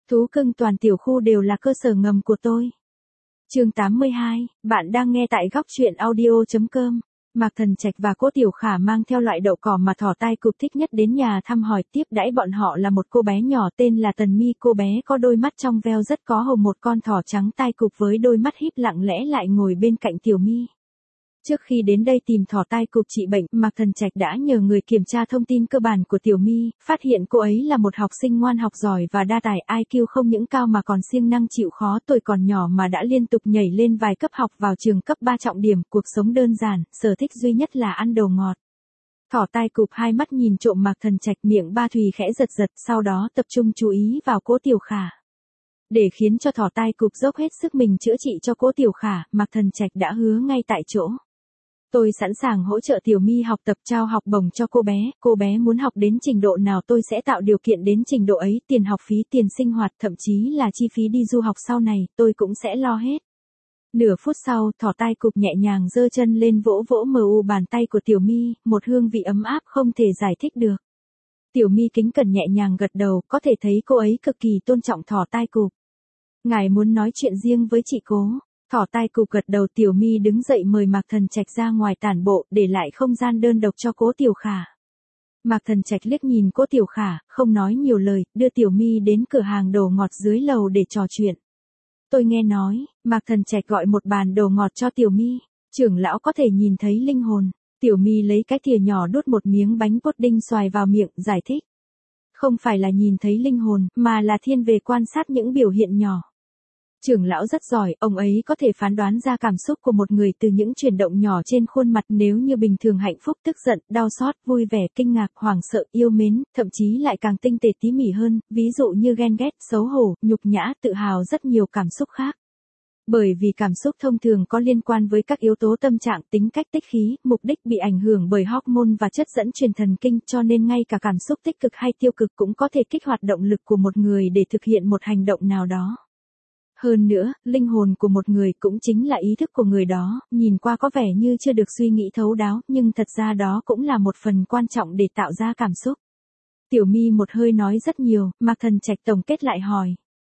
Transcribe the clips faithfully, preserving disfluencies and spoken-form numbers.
Thú cưng toàn tiểu khu đều là cơ sở ngầm của tôi. Chương tám mươi hai, bạn đang nghe tại góc truyện audio chấm com. Mạc Thần Trạch và Cố Tiểu Khả mang theo loại đậu cỏ mà thỏ tai cụp thích nhất đến nhà thăm hỏi, tiếp đãi bọn họ là một cô bé nhỏ tên là Tần Mi. Cô bé có đôi mắt trong veo rất có hồn, một con thỏ trắng tai cụp với đôi mắt híp lặng lẽ lại ngồi bên cạnh Tiểu Mi. Trước khi đến đây tìm thỏ tai cụp trị bệnh, Mạc Thần Trạch đã nhờ người kiểm tra thông tin cơ bản của Tiểu Mi, phát hiện cô ấy là một học sinh ngoan học giỏi và đa tài, i kiu không những cao mà còn siêng năng chịu khó, tuổi còn nhỏ mà đã liên tục nhảy lên vài cấp học vào trường cấp ba trọng điểm, cuộc sống đơn giản, sở thích duy nhất là ăn đồ ngọt. Thỏ tai cụp hai mắt nhìn trộm Mạc Thần Trạch, miệng ba thùy khẽ giật giật, sau đó tập trung chú ý vào Cố Tiểu Khả. Để khiến cho thỏ tai cụp dốc hết sức mình chữa trị cho Cố Tiểu Khả, Mạc Thần Trạch đã hứa ngay tại chỗ. Tôi sẵn sàng hỗ trợ Tiểu Mi học tập, trao học bổng cho cô bé, cô bé muốn học đến trình độ nào tôi sẽ tạo điều kiện đến trình độ ấy, tiền học phí, tiền sinh hoạt, thậm chí là chi phí đi du học sau này, tôi cũng sẽ lo hết. Nửa phút sau, thỏ tai cụp nhẹ nhàng giơ chân lên vỗ vỗ mờ u bàn tay của Tiểu Mi, một hương vị ấm áp không thể giải thích được. Tiểu Mi kính cẩn nhẹ nhàng gật đầu, có thể thấy cô ấy cực kỳ tôn trọng thỏ tai cụp. Ngài muốn nói chuyện riêng với chị Cố. Thỏ tai cụp gật đầu. Tiểu Mi đứng dậy mời Mạc Thần Trạch ra ngoài tản bộ, để lại không gian đơn độc cho Cố Tiểu Khả. Mạc Thần Trạch liếc nhìn Cố Tiểu Khả, không nói nhiều lời, đưa Tiểu Mi đến cửa hàng đồ ngọt dưới lầu để trò chuyện. Tôi nghe nói, Mạc Thần Trạch gọi một bàn đồ ngọt cho Tiểu Mi. Trưởng lão có thể nhìn thấy linh hồn. Tiểu Mi lấy cái thìa nhỏ đút một miếng bánh pudding xoài vào miệng, giải thích. Không phải là nhìn thấy linh hồn, mà là thiên về quan sát những biểu hiện nhỏ. Trưởng lão rất giỏi, ông ấy có thể phán đoán ra cảm xúc của một người từ những chuyển động nhỏ trên khuôn mặt, nếu như bình thường hạnh phúc, tức giận, đau xót, vui vẻ, kinh ngạc, hoảng sợ, yêu mến, thậm chí lại càng tinh tế tỉ mỉ hơn, ví dụ như ghen ghét, xấu hổ, nhục nhã, tự hào, rất nhiều cảm xúc khác. Bởi vì cảm xúc thông thường có liên quan với các yếu tố tâm trạng, tính cách, tích khí, mục đích bị ảnh hưởng bởi hormone và chất dẫn truyền thần kinh, cho nên ngay cả cảm xúc tích cực hay tiêu cực cũng có thể kích hoạt động lực của một người để thực hiện một hành động nào đó. Hơn nữa, linh hồn của một người cũng chính là ý thức của người đó, nhìn qua có vẻ như chưa được suy nghĩ thấu đáo, nhưng thật ra đó cũng là một phần quan trọng để tạo ra cảm xúc. Tiểu Mi một hơi nói rất nhiều, Mạc Thần Trạch tổng kết lại hỏi.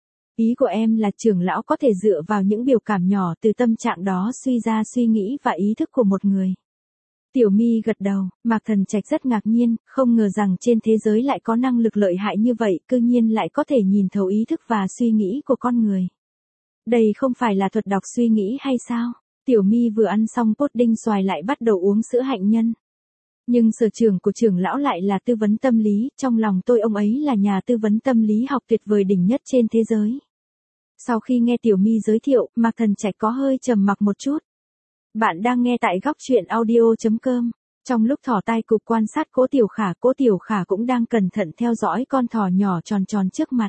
Ý của em là trưởng lão có thể dựa vào những biểu cảm nhỏ từ tâm trạng đó suy ra suy nghĩ và ý thức của một người. Tiểu Mi gật đầu. Mạc Thần Trạch rất ngạc nhiên, không ngờ rằng trên thế giới lại có năng lực lợi hại như vậy, cư nhiên lại có thể nhìn thấu ý thức và suy nghĩ của con người. Đây không phải là thuật đọc suy nghĩ hay sao? Tiểu Mi vừa ăn xong pudding xoài lại bắt đầu uống sữa hạnh nhân. Nhưng sở trường của trưởng lão lại là tư vấn tâm lý, trong lòng tôi ông ấy là nhà tư vấn tâm lý học tuyệt vời đỉnh nhất trên thế giới. Sau khi nghe Tiểu Mi giới thiệu, Mạc Thần Trạch có hơi trầm mặc một chút. Bạn đang nghe tại góc truyện audio chấm com. Trong lúc thỏ tai cụp quan sát Cố Tiểu Khả, Cố Tiểu Khả cũng đang cẩn thận theo dõi con thỏ nhỏ tròn tròn trước mặt.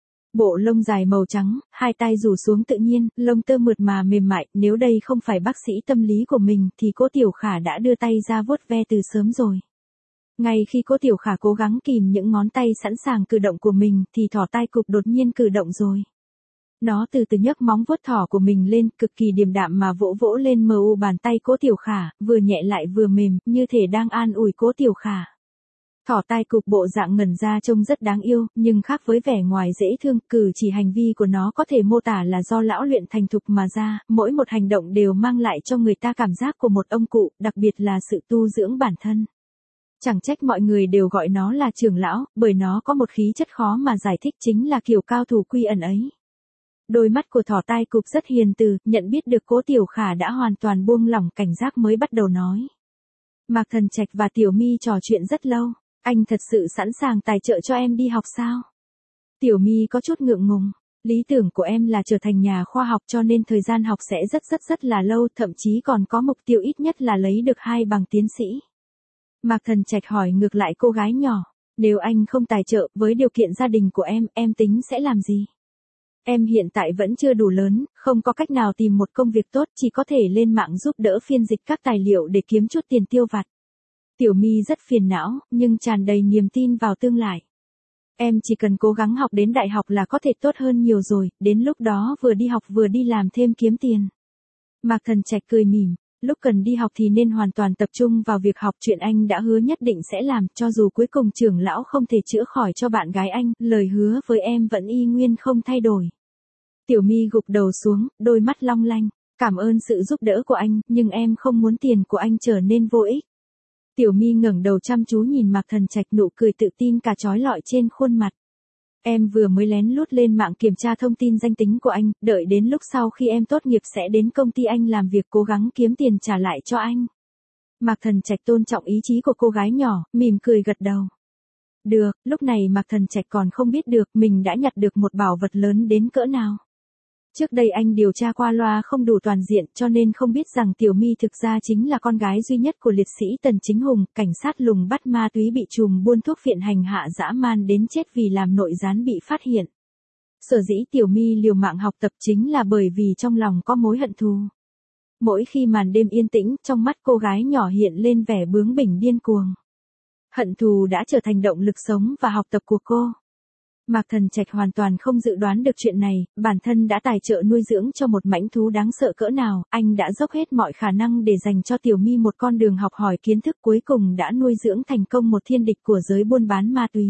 Bộ lông dài màu trắng, hai tay rủ xuống tự nhiên, lông tơ mượt mà mềm mại, nếu đây không phải bác sĩ tâm lý của mình thì Cố Tiểu Khả đã đưa tay ra vuốt ve từ sớm rồi. Ngay khi Cố Tiểu Khả cố gắng kìm những ngón tay sẵn sàng cử động của mình thì thỏ tai cụp đột nhiên cử động rồi. Nó từ từ nhấc móng vuốt thỏ của mình lên, cực kỳ điềm đạm mà vỗ vỗ lên mờ u bàn tay Cố Tiểu Khả, vừa nhẹ lại vừa mềm, như thể đang an ủi Cố Tiểu Khả. Thỏ tai cụp bộ dạng ngẩn ra trông rất đáng yêu, nhưng khác với vẻ ngoài dễ thương, cử chỉ hành vi của nó có thể mô tả là do lão luyện thành thục mà ra, mỗi một hành động đều mang lại cho người ta cảm giác của một ông cụ, đặc biệt là sự tu dưỡng bản thân. Chẳng trách mọi người đều gọi nó là trưởng lão, bởi nó có một khí chất khó mà giải thích, chính là kiểu cao thủ quy ẩn ấy. Đôi mắt của thỏ tai cụp rất hiền từ, nhận biết được Cố Tiểu Khả đã hoàn toàn buông lỏng cảnh giác mới bắt đầu nói. Mạc Thần Trạch và Tiểu Mi trò chuyện rất lâu. Anh thật sự sẵn sàng tài trợ cho em đi học sao? Tiểu Mi có chút ngượng ngùng. Lý tưởng của em là trở thành nhà khoa học, cho nên thời gian học sẽ rất rất rất là lâu, thậm chí còn có mục tiêu ít nhất là lấy được hai bằng tiến sĩ. Mạc Thần Trạch hỏi ngược lại cô gái nhỏ. Nếu anh không tài trợ, với điều kiện gia đình của em, em tính sẽ làm gì? Em hiện tại vẫn chưa đủ lớn, không có cách nào tìm một công việc tốt, chỉ có thể lên mạng giúp đỡ phiên dịch các tài liệu để kiếm chút tiền tiêu vặt. Tiểu Mi rất phiền não, nhưng tràn đầy niềm tin vào tương lai. Em chỉ cần cố gắng học đến đại học là có thể tốt hơn nhiều rồi, đến lúc đó vừa đi học vừa đi làm thêm kiếm tiền. Mạc Thần Trạch cười mỉm, lúc cần đi học thì nên hoàn toàn tập trung vào việc học, chuyện anh đã hứa nhất định sẽ làm, cho dù cuối cùng trưởng lão không thể chữa khỏi cho bạn gái anh, lời hứa với em vẫn y nguyên không thay đổi. Tiểu My gục đầu xuống, đôi mắt long lanh, cảm ơn sự giúp đỡ của anh, nhưng em không muốn tiền của anh trở nên vô ích. Tiểu My ngẩng đầu chăm chú nhìn Mạc Thần Trạch, nụ cười tự tin cả trói lọi trên khuôn mặt. Em vừa mới lén lút lên mạng kiểm tra thông tin danh tính của anh, đợi đến lúc sau khi em tốt nghiệp sẽ đến công ty anh làm việc cố gắng kiếm tiền trả lại cho anh. Mạc Thần Trạch tôn trọng ý chí của cô gái nhỏ, mỉm cười gật đầu. Được, lúc này Mạc Thần Trạch còn không biết được mình đã nhặt được một bảo vật lớn đến cỡ nào. Trước đây anh điều tra qua loa không đủ toàn diện, cho nên không biết rằng Tiểu My thực ra chính là con gái duy nhất của liệt sĩ Tần Chính Hùng, cảnh sát lùng bắt ma túy bị trùm buôn thuốc phiện hành hạ dã man đến chết vì làm nội gián bị phát hiện. Sở dĩ Tiểu My liều mạng học tập chính là bởi vì trong lòng có mối hận thù. Mỗi khi màn đêm yên tĩnh, trong mắt cô gái nhỏ hiện lên vẻ bướng bỉnh điên cuồng. Hận thù đã trở thành động lực sống và học tập của cô. Mạc Thần Trạch hoàn toàn không dự đoán được chuyện này, bản thân đã tài trợ nuôi dưỡng cho một mãnh thú đáng sợ cỡ nào, anh đã dốc hết mọi khả năng để dành cho Tiểu My một con đường học hỏi kiến thức, cuối cùng đã nuôi dưỡng thành công một thiên địch của giới buôn bán ma túy.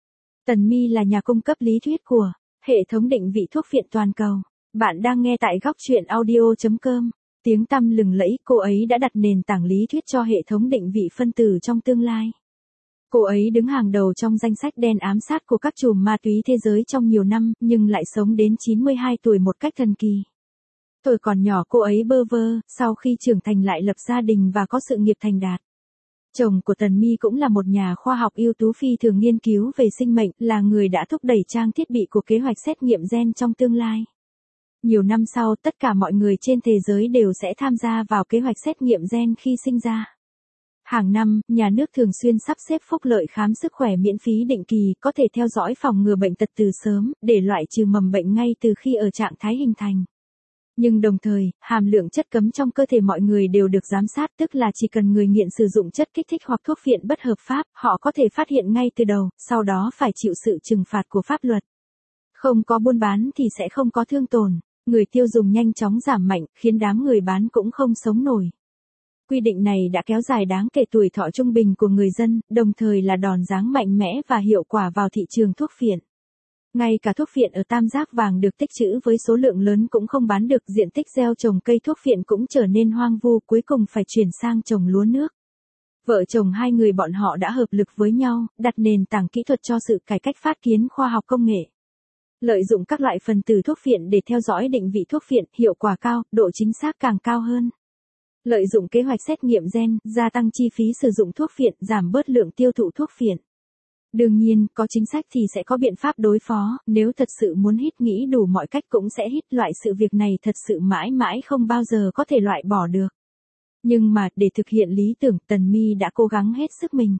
Tần My là nhà cung cấp lý thuyết của hệ thống định vị thuốc phiện toàn cầu. Bạn đang nghe tại góc truyện audio chấm com. Tiếng tăm lừng lẫy, cô ấy đã đặt nền tảng lý thuyết cho hệ thống định vị phân tử trong tương lai. Cô ấy đứng hàng đầu trong danh sách đen ám sát của các trùm ma túy thế giới trong nhiều năm, nhưng lại sống đến chín mươi hai tuổi một cách thần kỳ. Tuổi còn nhỏ cô ấy bơ vơ, sau khi trưởng thành lại lập gia đình và có sự nghiệp thành đạt. Chồng của Tần My cũng là một nhà khoa học ưu tú phi thường nghiên cứu về sinh mệnh, là người đã thúc đẩy trang thiết bị của kế hoạch xét nghiệm gen trong tương lai. Nhiều năm sau, tất cả mọi người trên thế giới đều sẽ tham gia vào kế hoạch xét nghiệm gen khi sinh ra. Hàng năm, nhà nước thường xuyên sắp xếp phúc lợi khám sức khỏe miễn phí định kỳ, có thể theo dõi phòng ngừa bệnh tật từ sớm, để loại trừ mầm bệnh ngay từ khi ở trạng thái hình thành. Nhưng đồng thời, hàm lượng chất cấm trong cơ thể mọi người đều được giám sát, tức là chỉ cần người nghiện sử dụng chất kích thích hoặc thuốc phiện bất hợp pháp, họ có thể phát hiện ngay từ đầu, sau đó phải chịu sự trừng phạt của pháp luật. Không có buôn bán thì sẽ không có thương tổn, người tiêu dùng nhanh chóng giảm mạnh, khiến đám người bán cũng không sống nổi. Quy định này đã kéo dài đáng kể tuổi thọ trung bình của người dân, đồng thời là đòn giáng mạnh mẽ và hiệu quả vào thị trường thuốc phiện. Ngay cả thuốc phiện ở tam giác vàng được tích trữ với số lượng lớn cũng không bán được, diện tích gieo trồng cây thuốc phiện cũng trở nên hoang vu, cuối cùng phải chuyển sang trồng lúa nước. Vợ chồng hai người bọn họ đã hợp lực với nhau, đặt nền tảng kỹ thuật cho sự cải cách phát kiến khoa học công nghệ. Lợi dụng các loại phần tử thuốc phiện để theo dõi định vị thuốc phiện, hiệu quả cao, độ chính xác càng cao hơn. Lợi dụng kế hoạch xét nghiệm gen, gia tăng chi phí sử dụng thuốc phiện, giảm bớt lượng tiêu thụ thuốc phiện. Đương nhiên, có chính sách thì sẽ có biện pháp đối phó, nếu thật sự muốn hít nghĩ đủ mọi cách cũng sẽ hít, loại sự việc này thật sự mãi mãi không bao giờ có thể loại bỏ được. Nhưng mà, để thực hiện lý tưởng, Tần My đã cố gắng hết sức mình.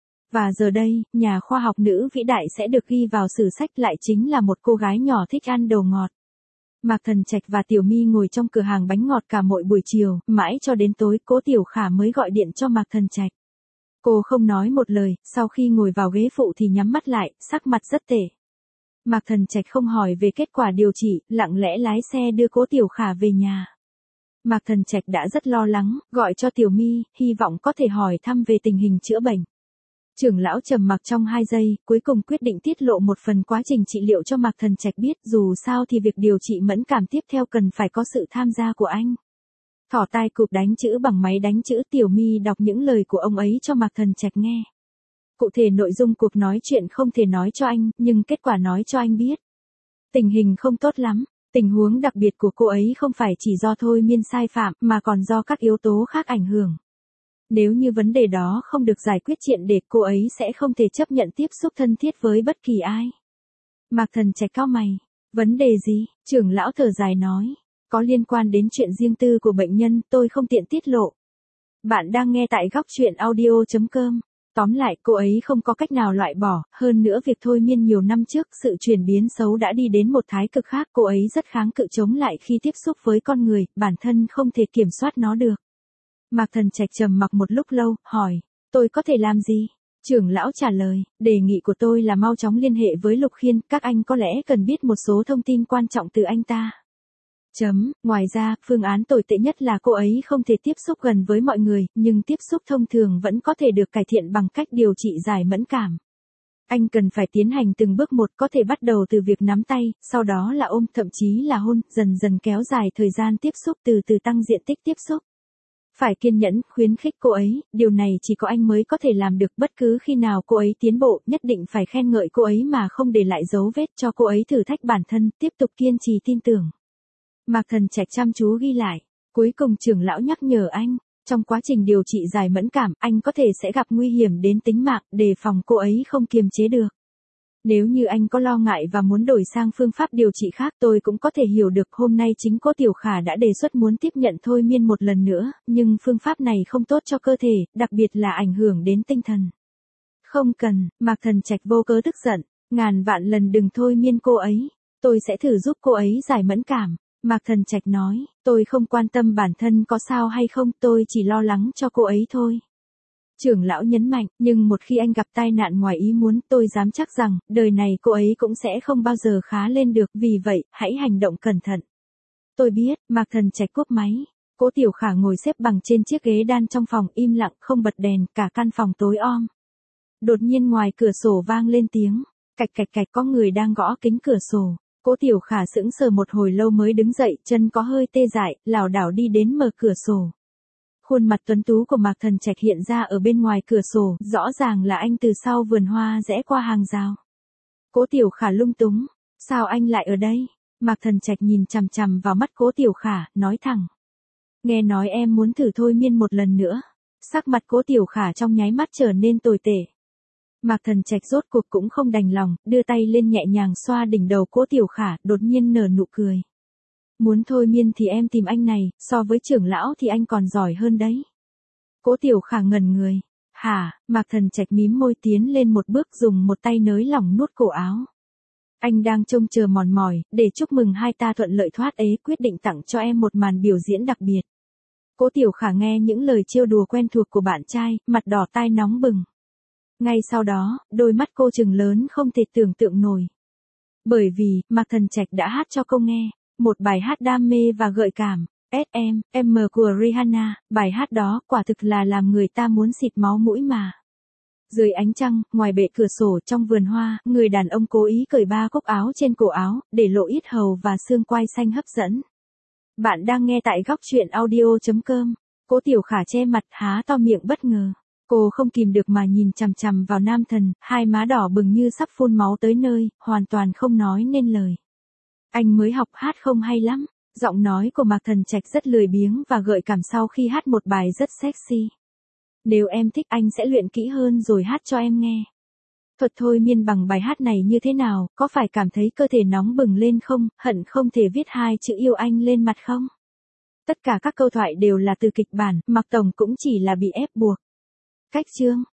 Và giờ đây, nhà khoa học nữ vĩ đại sẽ được ghi vào sử sách, lại chính là một cô gái nhỏ thích ăn đồ ngọt. Mạc Thần Trạch và Tiểu My ngồi trong cửa hàng bánh ngọt cả mỗi buổi chiều, mãi cho đến tối, Cố Tiểu Khả mới gọi điện cho Mạc Thần Trạch. Cô không nói một lời, sau khi ngồi vào ghế phụ thì nhắm mắt lại, sắc mặt rất tệ. Mạc Thần Trạch không hỏi về kết quả điều trị, lặng lẽ lái xe đưa Cố Tiểu Khả về nhà. Mạc Thần Trạch đã rất lo lắng, gọi cho Tiểu My, hy vọng có thể hỏi thăm về tình hình chữa bệnh. Trưởng lão trầm mặc trong hai giây, cuối cùng quyết định tiết lộ một phần quá trình trị liệu cho Mạc Thần Trạch biết, dù sao thì việc điều trị mẫn cảm tiếp theo cần phải có sự tham gia của anh. Thỏ tai cụp đánh chữ bằng máy đánh chữ, Tiểu My đọc những lời của ông ấy cho Mạc Thần Trạch nghe. Cụ thể nội dung cuộc nói chuyện không thể nói cho anh, nhưng kết quả nói cho anh biết. Tình hình không tốt lắm, tình huống đặc biệt của cô ấy không phải chỉ do thôi miên sai phạm, mà còn do các yếu tố khác ảnh hưởng. Nếu như vấn đề đó không được giải quyết triệt để, cô ấy sẽ không thể chấp nhận tiếp xúc thân thiết với bất kỳ ai. Mạc Thần Trạch cau mày. Vấn đề gì? Trưởng lão thở dài nói. Có liên quan đến chuyện riêng tư của bệnh nhân, tôi không tiện tiết lộ. Bạn đang nghe tại góc truyện audio chấm com. Tóm lại, cô ấy không có cách nào loại bỏ, hơn nữa việc thôi miên nhiều năm trước, sự chuyển biến xấu đã đi đến một thái cực khác, cô ấy rất kháng cự chống lại khi tiếp xúc với con người, bản thân không thể kiểm soát nó được. Mạc Thần Trạch trầm mặc một lúc lâu, hỏi, tôi có thể làm gì? Trưởng lão trả lời, đề nghị của tôi là mau chóng liên hệ với Lục Khiên, các anh có lẽ cần biết một số thông tin quan trọng từ anh ta. Chấm, ngoài ra, phương án tồi tệ nhất là cô ấy không thể tiếp xúc gần với mọi người, nhưng tiếp xúc thông thường vẫn có thể được cải thiện bằng cách điều trị giải mẫn cảm. Anh cần phải tiến hành từng bước một, có thể bắt đầu từ việc nắm tay, sau đó là ôm, thậm chí là hôn, dần dần kéo dài thời gian tiếp xúc, từ từ tăng diện tích tiếp xúc. Phải kiên nhẫn, khuyến khích cô ấy, điều này chỉ có anh mới có thể làm được. Bất cứ khi nào cô ấy tiến bộ, nhất định phải khen ngợi cô ấy mà không để lại dấu vết, cho cô ấy thử thách bản thân, tiếp tục kiên trì tin tưởng. Mạc Thần Trạch chăm chú ghi lại. Cuối cùng trưởng lão nhắc nhở anh, trong quá trình điều trị giải mẫn cảm, anh có thể sẽ gặp nguy hiểm đến tính mạng, đề phòng cô ấy không kiềm chế được. Nếu như anh có lo ngại và muốn đổi sang phương pháp điều trị khác, tôi cũng có thể hiểu được. Hôm nay chính Cố Tiểu Khả đã đề xuất muốn tiếp nhận thôi miên một lần nữa, nhưng phương pháp này không tốt cho cơ thể, đặc biệt là ảnh hưởng đến tinh thần. Không cần, Mạc Thần Trạch vô cớ tức giận, ngàn vạn lần đừng thôi miên cô ấy, tôi sẽ thử giúp cô ấy giải mẫn cảm. Mạc Thần Trạch nói, tôi không quan tâm bản thân có sao hay không, tôi chỉ lo lắng cho cô ấy thôi. Trưởng lão nhấn mạnh, nhưng một khi anh gặp tai nạn ngoài ý muốn, tôi dám chắc rằng, đời này cô ấy cũng sẽ không bao giờ khá lên được, vì vậy, hãy hành động cẩn thận. Tôi biết, Mạc Thần Trạch cúp máy. Cố Tiểu Khả ngồi xếp bằng trên chiếc ghế đan trong phòng, im lặng, không bật đèn, cả căn phòng tối om. Đột nhiên ngoài cửa sổ vang lên tiếng, cạch cạch cạch, có người đang gõ kính cửa sổ. Cố Tiểu Khả sững sờ một hồi lâu mới đứng dậy, chân có hơi tê dại, lảo đảo đi đến mở cửa sổ. Khuôn mặt tuấn tú của Mạc Thần Trạch hiện ra ở bên ngoài cửa sổ, rõ ràng là anh từ sau vườn hoa rẽ qua hàng rào. Cố Tiểu Khả lung túng, sao anh lại ở đây? Mạc Thần Trạch nhìn chằm chằm vào mắt Cố Tiểu Khả, nói thẳng. Nghe nói em muốn thử thôi miên một lần nữa. Sắc mặt Cố Tiểu Khả trong nháy mắt trở nên tồi tệ. Mạc Thần Trạch rốt cuộc cũng không đành lòng, đưa tay lên nhẹ nhàng xoa đỉnh đầu Cố Tiểu Khả, đột nhiên nở nụ cười. Muốn thôi miên thì em tìm anh này, so với trưởng lão thì anh còn giỏi hơn đấy. Cố Tiểu Khả ngẩn người. Hả? Mạc Thần Trạch mím môi tiến lên một bước, dùng một tay nới lỏng nút cổ áo. Anh đang trông chờ mòn mỏi, để chúc mừng hai ta thuận lợi thoát ế, quyết định tặng cho em một màn biểu diễn đặc biệt. Cố Tiểu Khả nghe những lời trêu đùa quen thuộc của bạn trai, mặt đỏ tai nóng bừng. Ngay sau đó, đôi mắt cô trừng lớn không thể tưởng tượng nổi. Bởi vì, Mạc Thần Trạch đã hát cho cô nghe, một bài hát đam mê và gợi cảm, ét em, em của Rihanna, bài hát đó quả thực là làm người ta muốn xịt máu mũi mà. Dưới ánh trăng, ngoài bệ cửa sổ trong vườn hoa, người đàn ông cố ý cởi ba cúc áo trên cổ áo, để lộ yết hầu và xương quai xanh hấp dẫn. Bạn đang nghe tại góc truyện audio chấm com. Cố Tiểu Khả che mặt, há to miệng bất ngờ. Cô không kìm được mà nhìn chằm chằm vào nam thần, hai má đỏ bừng như sắp phun máu tới nơi, hoàn toàn không nói nên lời. Anh mới học hát không hay lắm. Giọng nói của Mạc Thần Trạch rất lười biếng và gợi cảm sau khi hát một bài rất sexy. Nếu em thích anh sẽ luyện kỹ hơn rồi hát cho em nghe. Thuật thôi miên bằng bài hát này như thế nào, có phải cảm thấy cơ thể nóng bừng lên không, hận không thể viết hai chữ yêu anh lên mặt không? Tất cả các câu thoại đều là từ kịch bản, Mạc Tổng cũng chỉ là bị ép buộc. Cách chương